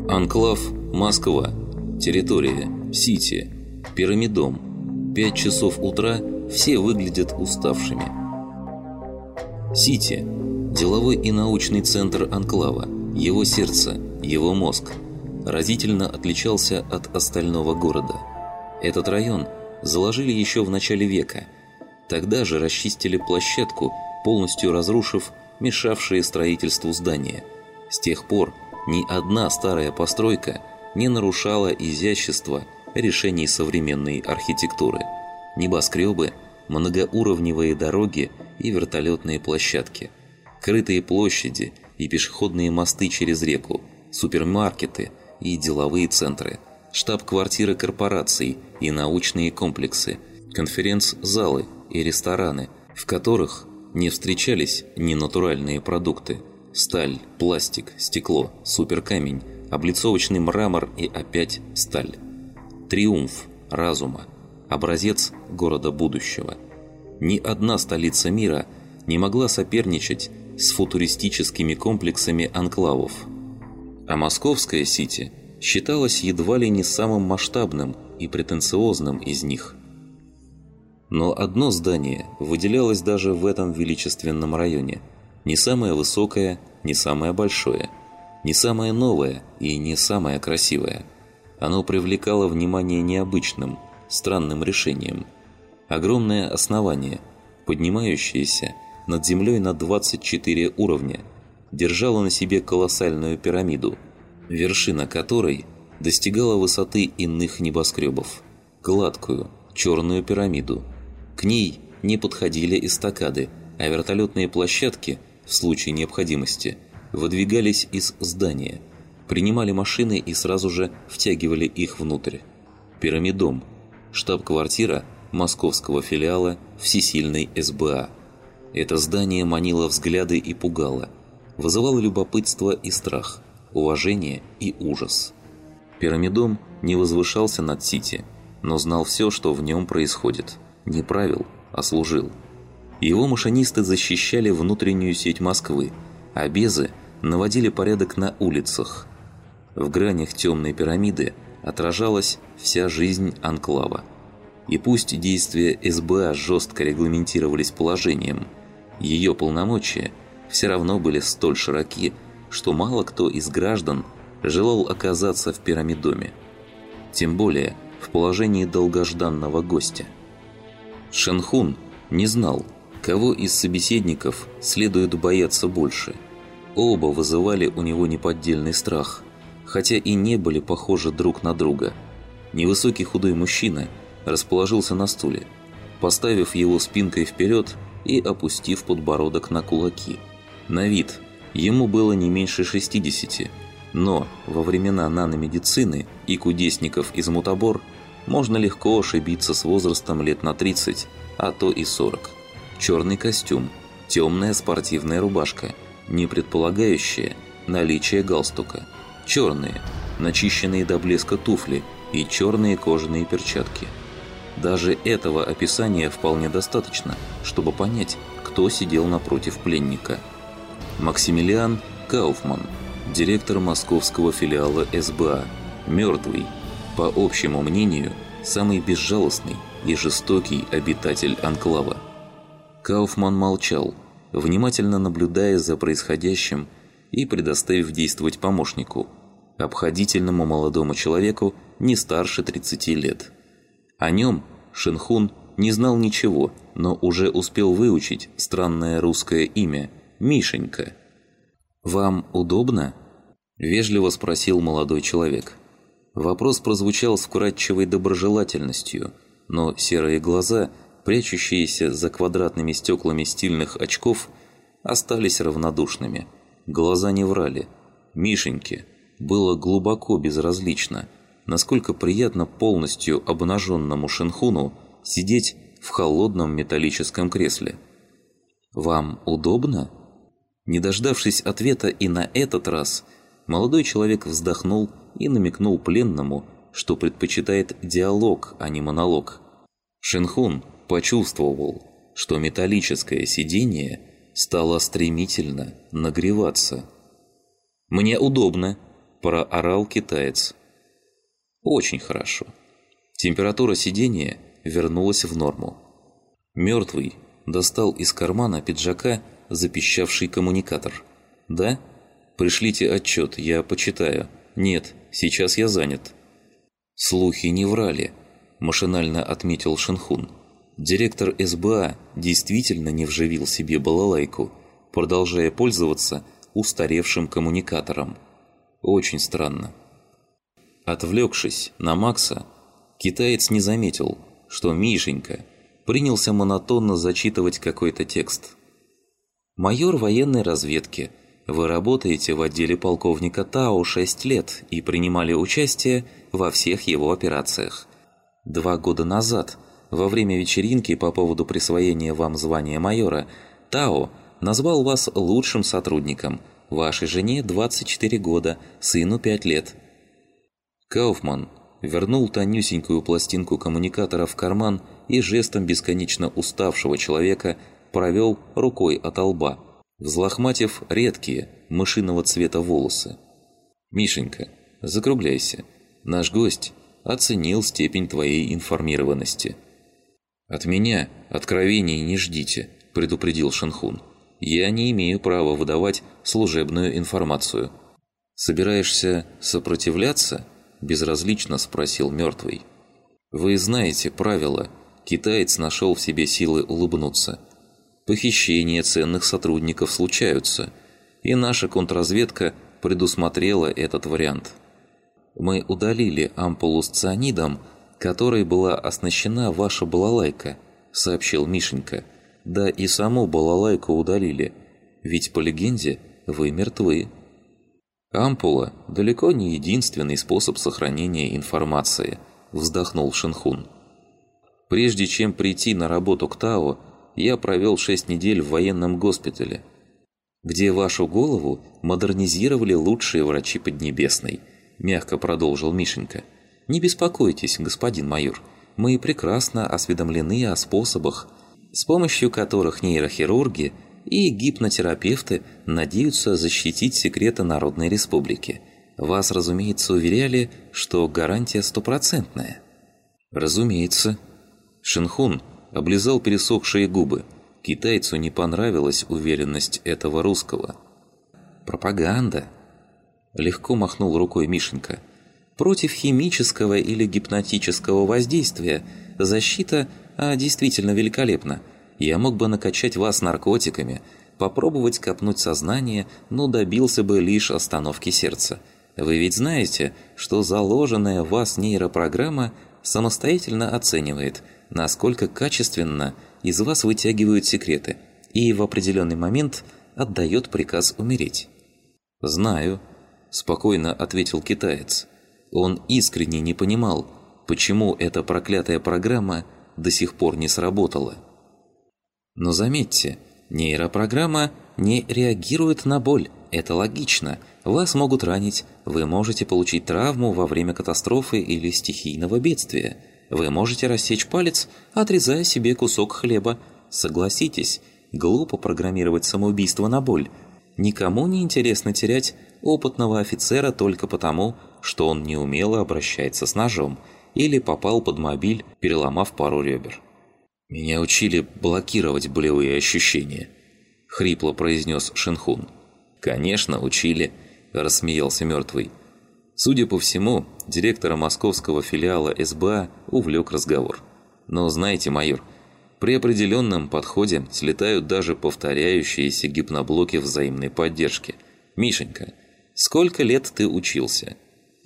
Анклав, Москва. Территория, Сити. Пирамидом. 5 часов утра, все выглядят уставшими. Сити. Деловой и научный центр анклава. Его сердце, его мозг. Разительно отличался от остального города. Этот район заложили еще в начале века. Тогда же расчистили площадку, полностью разрушив мешавшие строительству здания. С тех пор ни одна старая постройка не нарушала изящества решений современной архитектуры. Небоскребы, многоуровневые дороги и вертолетные площадки, крытые площади и пешеходные мосты через реку, супермаркеты и деловые центры, штаб-квартиры корпораций и научные комплексы, конференц-залы и рестораны, в которых не встречались ненатуральные продукты: сталь, пластик, стекло, суперкамень, облицовочный мрамор и опять сталь. Триумф разума, образец города будущего. Ни одна столица мира не могла соперничать с футуристическими комплексами анклавов. А московская Сити считалась едва ли не самым масштабным и претенциозным из них. Но одно здание выделялось даже в этом величественном районе. Не самое высокое, не самое большое, не самое новое и не самое красивое. Оно привлекало внимание необычным, странным решением. Огромное основание, поднимающееся над землей на 24 уровня, держало на себе колоссальную пирамиду, вершина которой достигала высоты иных небоскребов. Гладкую, черную пирамиду. К ней не подходили эстакады, а вертолетные площадки, в случае необходимости, выдвигались из здания, принимали машины и сразу же втягивали их внутрь. Пирамидом – штаб-квартира московского филиала всесильной СБА. Это здание манило взгляды и пугало, вызывало любопытство и страх, уважение и ужас. Пирамидом не возвышался над Сити, но знал все, что в нем происходит. Не правил, а служил. Его машинисты защищали внутреннюю сеть Москвы, а безы наводили порядок на улицах. В гранях темной пирамиды отражалась вся жизнь анклава. И пусть действия СБА жестко регламентировались положением, ее полномочия все равно были столь широки, что мало кто из граждан желал оказаться в пирамидоме. Тем более в положении долгожданного гостя. Шенхун не знал, кого из собеседников следует бояться больше. Оба вызывали у него неподдельный страх, хотя и не были похожи друг на друга. Невысокий худой мужчина расположился на стуле, поставив его спинкой вперед и опустив подбородок на кулаки. На вид ему было не меньше 60, но во времена наномедицины и кудесников из мутабор можно легко ошибиться с возрастом лет на 30, а то и 40. Черный костюм, темная спортивная рубашка, не предполагающая наличие галстука, черные, начищенные до блеска туфли и черные кожаные перчатки. Даже этого описания вполне достаточно, чтобы понять, кто сидел напротив пленника. Максимилиан Кауфман, директор московского филиала СБА, мертвый, по общему мнению, самый безжалостный и жестокий обитатель анклава. Кауфман молчал, внимательно наблюдая за происходящим и предоставив действовать помощнику, обходительному молодому человеку не старше 30 лет. О нем Шенхун не знал ничего, но уже успел выучить странное русское имя – Мишенька. «Вам удобно?» – вежливо спросил молодой человек. Вопрос прозвучал с вкрадчивой доброжелательностью, но серые глаза, прячущиеся за квадратными стеклами стильных очков, остались равнодушными. Глаза не врали. Мишеньке было глубоко безразлично, насколько приятно полностью обнаженному Шенхуну сидеть в холодном металлическом кресле. «Вам удобно?» Не дождавшись ответа и на этот раз, молодой человек вздохнул и намекнул пленному, что предпочитает диалог, а не монолог. Шенхун почувствовал, что металлическое сиденье стало стремительно нагреваться. «Мне удобно», – проорал китаец. Очень хорошо. Температура сидения вернулась в норму. Мертвый достал из кармана пиджака запищавший коммуникатор. «Да? Пришлите отчет, я почитаю». «Нет, сейчас я занят». «Слухи не врали», – машинально отметил Шенхун. Директор СБА действительно не вживил себе балалайку, продолжая пользоваться устаревшим коммуникатором. Очень странно. Отвлекшись на Макса, китаец не заметил, что Мишенька принялся монотонно зачитывать какой-то текст. «Майор военной разведки, вы работаете в отделе полковника Тао 6 лет и принимали участие во всех его операциях. 2 года назад, во время вечеринки по поводу присвоения вам звания майора, Тао назвал вас лучшим сотрудником, вашей жене 24 года, сыну 5 лет». Кауфман вернул тонюсенькую пластинку коммуникатора в карман и жестом бесконечно уставшего человека провел рукой от лба, взлохматив редкие, мышиного цвета волосы. «Мишенька, закругляйся. Наш гость оценил степень твоей информированности». «От меня откровений не ждите», – предупредил Шенхун. «Я не имею права выдавать служебную информацию». «Собираешься сопротивляться?» – безразлично спросил мертвый. «Вы знаете правила». Китаец нашел в себе силы улыбнуться. «Похищения ценных сотрудников случаются, и наша контрразведка предусмотрела этот вариант. Мы удалили ампулу с цианидом, которой была оснащена ваша балалайка», – сообщил Мишенька. «Да и саму балалайку удалили, ведь по легенде вы мертвы». «Ампула – далеко не единственный способ сохранения информации», – вздохнул Шенхун. «Прежде чем прийти на работу к Тао, я провел 6 недель в военном госпитале, где вашу голову модернизировали лучшие врачи Поднебесной», – мягко продолжил Мишенька. «Не беспокойтесь, господин майор, мы прекрасно осведомлены о способах, с помощью которых нейрохирурги и гипнотерапевты надеются защитить секреты Народной Республики. Вас, разумеется, уверяли, что гарантия стопроцентная». «Разумеется». Шенхун облизал пересохшие губы. Китайцу не понравилась уверенность этого русского. «Пропаганда», – легко махнул рукой Мишенька. «Против химического или гипнотического воздействия защита действительно великолепна. Я мог бы накачать вас наркотиками, попробовать копнуть сознание, но добился бы лишь остановки сердца. Вы ведь знаете, что заложенная в вас нейропрограмма самостоятельно оценивает, насколько качественно из вас вытягивают секреты, и в определенный момент отдает приказ умереть». «Знаю», – спокойно ответил китаец. Он искренне не понимал, почему эта проклятая программа до сих пор не сработала. «Но заметьте, нейропрограмма не реагирует на боль. Это логично. Вас могут ранить, вы можете получить травму во время катастрофы или стихийного бедствия. Вы можете рассечь палец, отрезая себе кусок хлеба. Согласитесь, глупо программировать самоубийство на боль. Никому не интересно терять опытного офицера только потому, что он неумело обращается с ножом или попал под мобиль, переломав пару ребер». «Меня учили блокировать болевые ощущения», – хрипло произнес Шенхун. «Конечно, учили», – рассмеялся мертвый. Судя по всему, директора московского филиала СБА увлек разговор. «Но знаете, майор, при определенном подходе слетают даже повторяющиеся гипноблоки взаимной поддержки. Мишенька, сколько лет ты учился?»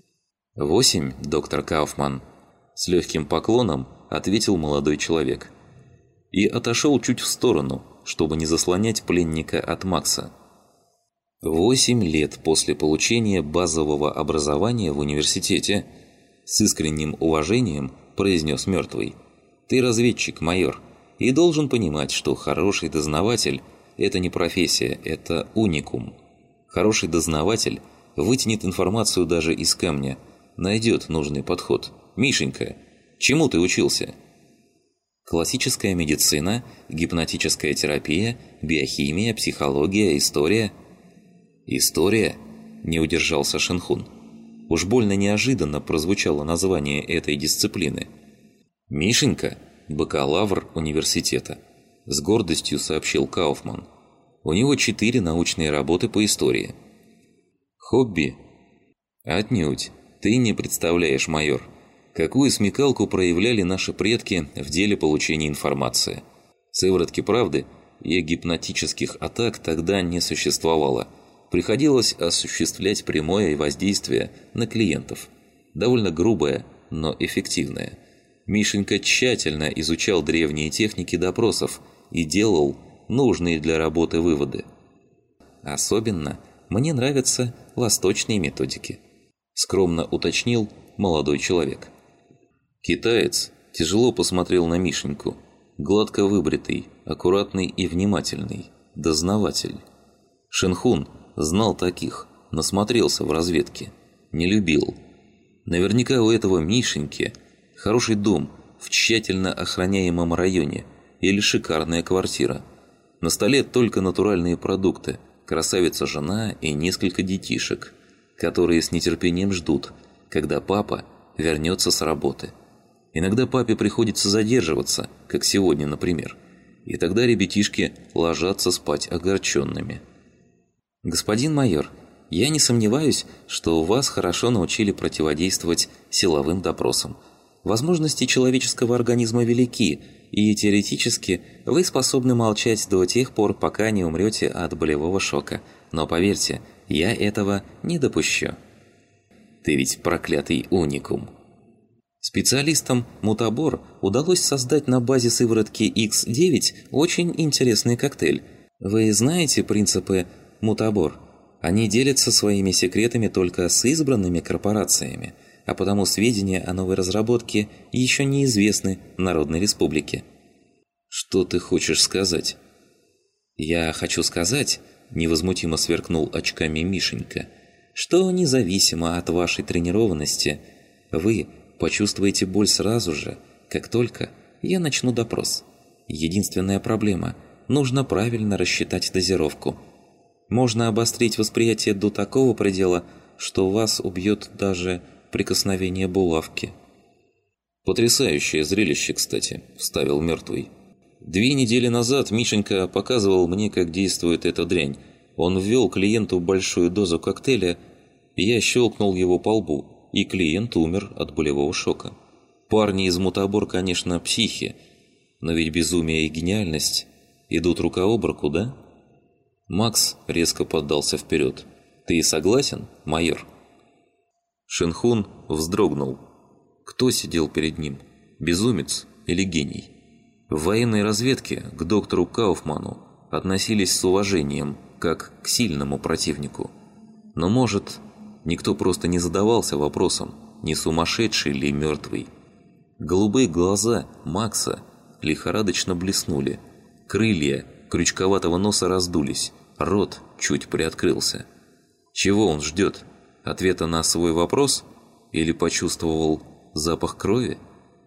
8, доктор Кауфман», – с легким поклоном ответил молодой человек. И отошел чуть в сторону, чтобы не заслонять пленника от Макса. 8 лет после получения базового образования в университете, с искренним уважением произнес мертвый. «Ты разведчик, майор, и должен понимать, что хороший дознаватель – это не профессия, это уникум. Хороший дознаватель вытянет информацию даже из камня, найдет нужный подход. Мишенька, чему ты учился?» «Классическая медицина, гипнотическая терапия, биохимия, психология, история». «История?» – не удержался Шенхун. Уж больно неожиданно прозвучало название этой дисциплины. «Мишенька – бакалавр университета», – с гордостью сообщил Кауфман. «У него 4 научные работы по истории». «Хобби?» «Отнюдь. Ты не представляешь, майор, какую смекалку проявляли наши предки в деле получения информации. Сыворотки правды и гипнотических атак тогда не существовало. Приходилось осуществлять прямое воздействие на клиентов. Довольно грубое, но эффективное. Мишенька тщательно изучал древние техники допросов и делал нужные для работы выводы. Особенно мне нравятся восточные методики», – скромно уточнил молодой человек. Китаец тяжело посмотрел на Мишеньку. Гладко выбритый, аккуратный и внимательный, дознаватель. Шенхун знал таких, насмотрелся в разведке, не любил. Наверняка у этого Мишеньки хороший дом в тщательно охраняемом районе или шикарная квартира. На столе только натуральные продукты, красавица-жена и несколько детишек, которые с нетерпением ждут, когда папа вернется с работы. Иногда папе приходится задерживаться, как сегодня, например, и тогда ребятишки ложатся спать огорченными. «Господин майор, я не сомневаюсь, что вас хорошо научили противодействовать силовым допросам. Возможности человеческого организма велики, и теоретически вы способны молчать до тех пор, пока не умрете от болевого шока. Но поверьте, я этого не допущу». «Ты ведь проклятый уникум». Специалистам Мутабор удалось создать на базе сыворотки X9 очень интересный коктейль. Вы знаете принципы Мутабор? Они делятся своими секретами только с избранными корпорациями, а потому сведения о новой разработке еще неизвестны Народной Республике. «Что ты хочешь сказать?» «Я хочу сказать», – невозмутимо сверкнул очками Мишенька, «что независимо от вашей тренированности, вы почувствуете боль сразу же, как только я начну допрос. Единственная проблема – нужно правильно рассчитать дозировку. Можно обострить восприятие до такого предела, что вас убьет даже прикосновение булавки». «Потрясающее зрелище, кстати», – вставил мертвый. 2 недели назад Мишенька показывал мне, как действует эта дрянь. Он ввел клиенту большую дозу коктейля, я щелкнул его по лбу, и клиент умер от болевого шока. Парни из Мутабор, конечно, психи, но ведь безумие и гениальность идут рука об руку, да? Макс резко поддался вперед. «Ты согласен, майор?» Шенхун вздрогнул. Кто сидел перед ним? Безумец или гений? В военной разведке к доктору Кауфману относились с уважением, как к сильному противнику. Но, может, никто просто не задавался вопросом, не сумасшедший ли мертвый. Голубые глаза Макса лихорадочно блеснули. Крылья крючковатого носа раздулись, рот чуть приоткрылся. Чего он ждет? Ответа на свой вопрос? Или почувствовал запах крови?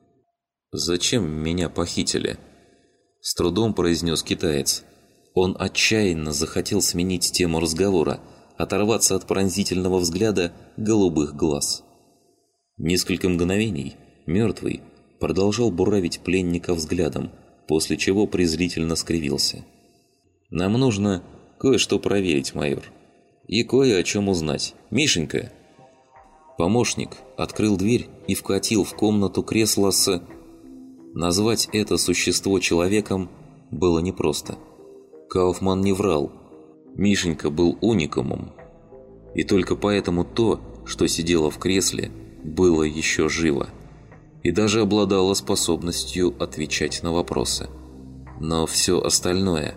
«Зачем меня похитили?» С трудом произнес китаец. Он отчаянно захотел сменить тему разговора, оторваться от пронзительного взгляда голубых глаз. Несколько мгновений мертвый продолжал буравить пленника взглядом, после чего презрительно скривился. «Нам нужно кое-что проверить, майор. И кое о чем узнать. Мишенька!» Помощник открыл дверь и вкатил в комнату кресло с... Назвать это существо человеком было непросто. Кауфман не врал. Мишенька был уникумом. И только поэтому то, что сидело в кресле, было еще живо. И даже обладало способностью отвечать на вопросы. Но все остальное...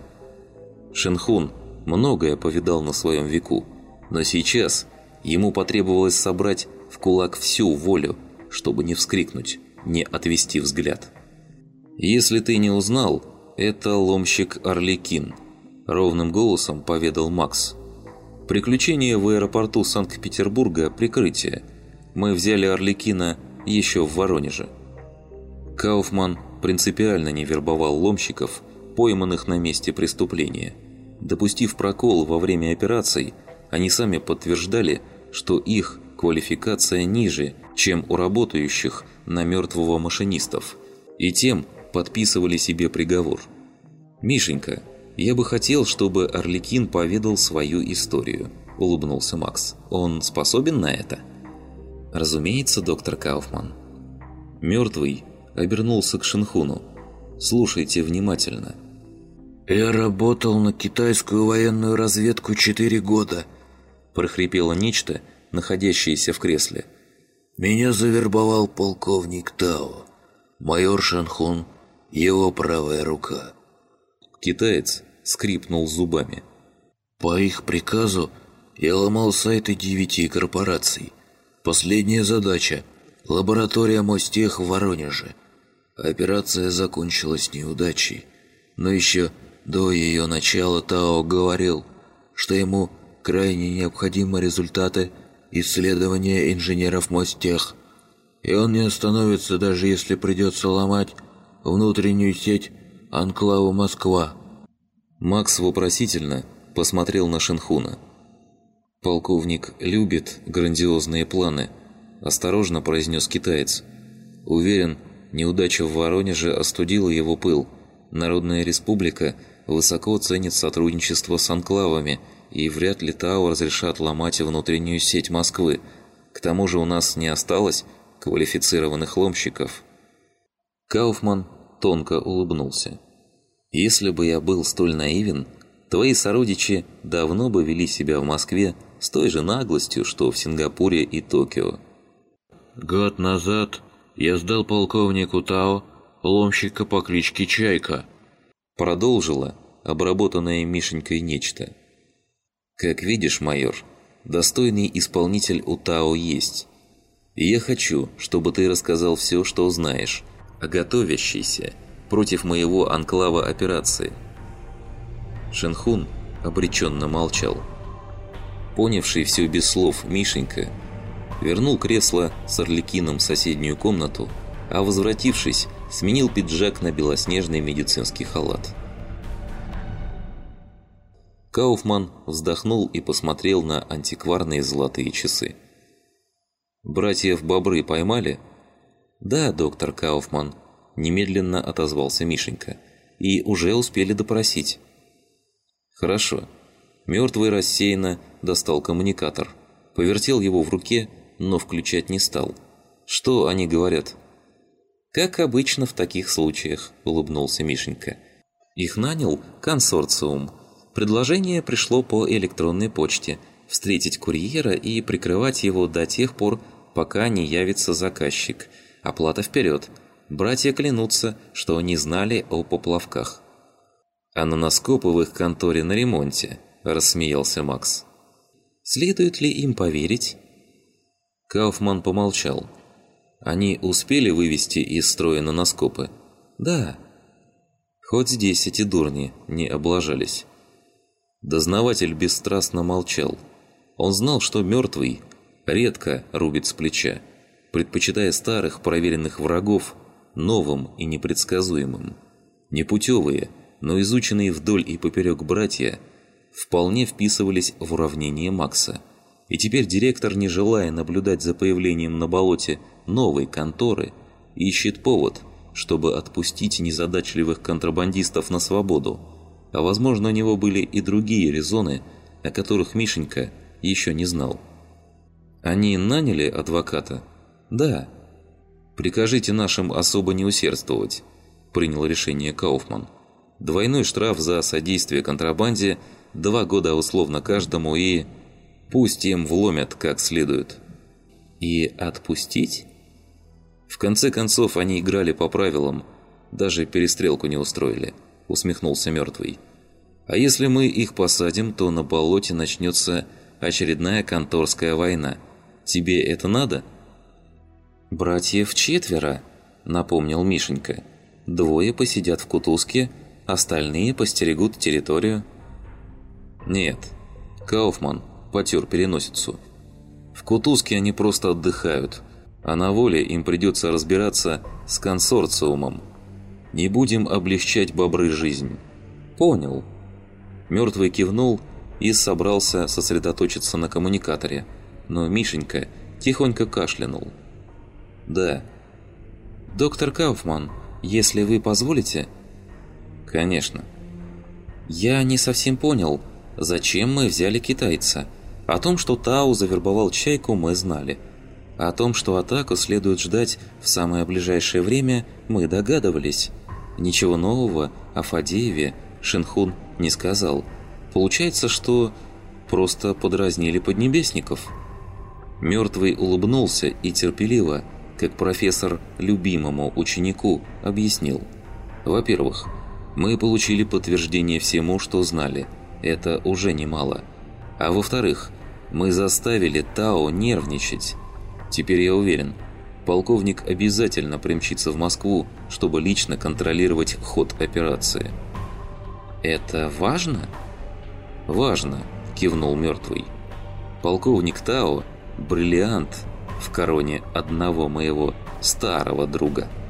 Шенхун многое повидал на своем веку, но сейчас ему потребовалось собрать в кулак всю волю, чтобы не вскрикнуть, не отвести взгляд. «Если ты не узнал, это ломщик Арлекин», – ровным голосом поведал Макс. «Приключение в аэропорту Санкт-Петербурга – прикрытие. Мы взяли Арлекина еще в Воронеже». Кауфман принципиально не вербовал ломщиков, пойманных на месте преступления. Допустив прокол во время операций, они сами подтверждали, что их к квалификация ниже, чем у работающих на мертвого машинистов, и тем подписывали себе приговор. «Мишенька, я бы хотел, чтобы Арлекин поведал свою историю», – улыбнулся Макс. «Он способен на это?» «Разумеется, доктор Кауфман». Мертвый обернулся к Шинхуну. «Слушайте внимательно». «Я работал на китайскую военную разведку 4 года», – прохрипело нечто, находящееся в кресле. «Меня завербовал полковник Тао, майор Шинхун, его правая рука». Китаец скрипнул зубами. «По их приказу я ломал сайты 9 корпораций. Последняя задача – лаборатория Мостех в Воронеже. Операция закончилась неудачей, но еще до ее начала Тао говорил, что ему крайне необходимы результаты исследования инженеров Мостех, и он не остановится, даже если придется ломать внутреннюю сеть анклава Москва». Макс вопросительно посмотрел на Шинхуна. «Полковник любит грандиозные планы», – осторожно произнес китаец. «Уверен, неудача в Воронеже остудила его пыл. Народная республика высоко ценит сотрудничество с анклавами, и вряд ли Тао разрешат ломать внутреннюю сеть Москвы. К тому же у нас не осталось квалифицированных ломщиков». Кауфман тонко улыбнулся. «Если бы я был столь наивен, твои сородичи давно бы вели себя в Москве с той же наглостью, что в Сингапуре и Токио». «Год назад я сдал полковнику Тао ломщика по кличке Чайка», – продолжила обработанное Мишенькой нечто. «Как видишь, майор, достойный исполнитель у Тао есть. И я хочу, чтобы ты рассказал все, что знаешь, о готовящейся против моего анклава операции». Шинхун обреченно молчал. Понявший все без слов Мишенька вернул кресло с Арлекином в соседнюю комнату, а возвратившись, сменил пиджак на белоснежный медицинский халат. Кауфман вздохнул и посмотрел на антикварные золотые часы. «Братьев Бобры поймали?» «Да, доктор Кауфман», – немедленно отозвался Мишенька. «И уже успели допросить». «Хорошо». Мертвый рассеянно достал коммуникатор, повертел его в руке, но включать не стал. «Что они говорят?» «Как обычно в таких случаях», – улыбнулся Мишенька. «Их нанял консорциум. Предложение пришло по электронной почте – встретить курьера и прикрывать его до тех пор, пока не явится заказчик. Оплата вперед. Братья клянутся, что не знали о поплавках». «А наноскопы в их конторе на ремонте», – рассмеялся Макс. «Следует ли им поверить?» Кауфман помолчал. «Они успели вывести из строя наноскопы?» «Да». Хоть здесь эти дурни не облажались. Дознаватель бесстрастно молчал. Он знал, что мертвый редко рубит с плеча, предпочитая старых проверенных врагов новым и непредсказуемым. Непутевые, но изученные вдоль и поперек братья вполне вписывались в уравнение Макса. И теперь директор, не желая наблюдать за появлением на болоте новой конторы, ищет повод, чтобы отпустить незадачливых контрабандистов на свободу. А возможно, у него были и другие резоны, о которых Мишенька еще не знал. «Они наняли адвоката?» «Да». «Прикажите нашим особо не усердствовать», – принял решение Кауфман. «Двойной штраф за содействие контрабанде, 2 года условно каждому и... пусть им вломят как следует». «И отпустить?» «В конце концов, они играли по правилам, даже перестрелку не устроили», – усмехнулся мертвый. «А если мы их посадим, то на болоте начнется очередная конторская война. Тебе это надо?» «Братьев 4, – напомнил Мишенька. 2 посидят в кутузке, остальные постерегут территорию». «Нет», – Кауфман потер переносицу. «В кутузке они просто отдыхают, а на воле им придется разбираться с консорциумом. Не будем облегчать бобры жизнь». «Понял». Мертвый кивнул и собрался сосредоточиться на коммуникаторе, но Мишенька тихонько кашлянул. «Да. Доктор Кауфман, если вы позволите...» «Конечно». «Я не совсем понял, зачем мы взяли китайца. О том, что Тао завербовал Чайку, мы знали. О том, что атаку следует ждать в самое ближайшее время, мы догадывались. Ничего нового о Фадееве Шинхун не сказал. Получается, что просто подразнили поднебесников». Мертвый улыбнулся и терпеливо, как профессор любимому ученику, объяснил. «Во-первых, мы получили подтверждение всему, что знали. Это уже немало. А во-вторых, мы заставили Тао нервничать. Теперь я уверен, полковник обязательно примчится в Москву, чтобы лично контролировать ход операции». «Это важно?» «Важно», – кивнул мертвый. «Полковник Тао – бриллиант в короне одного моего старого друга».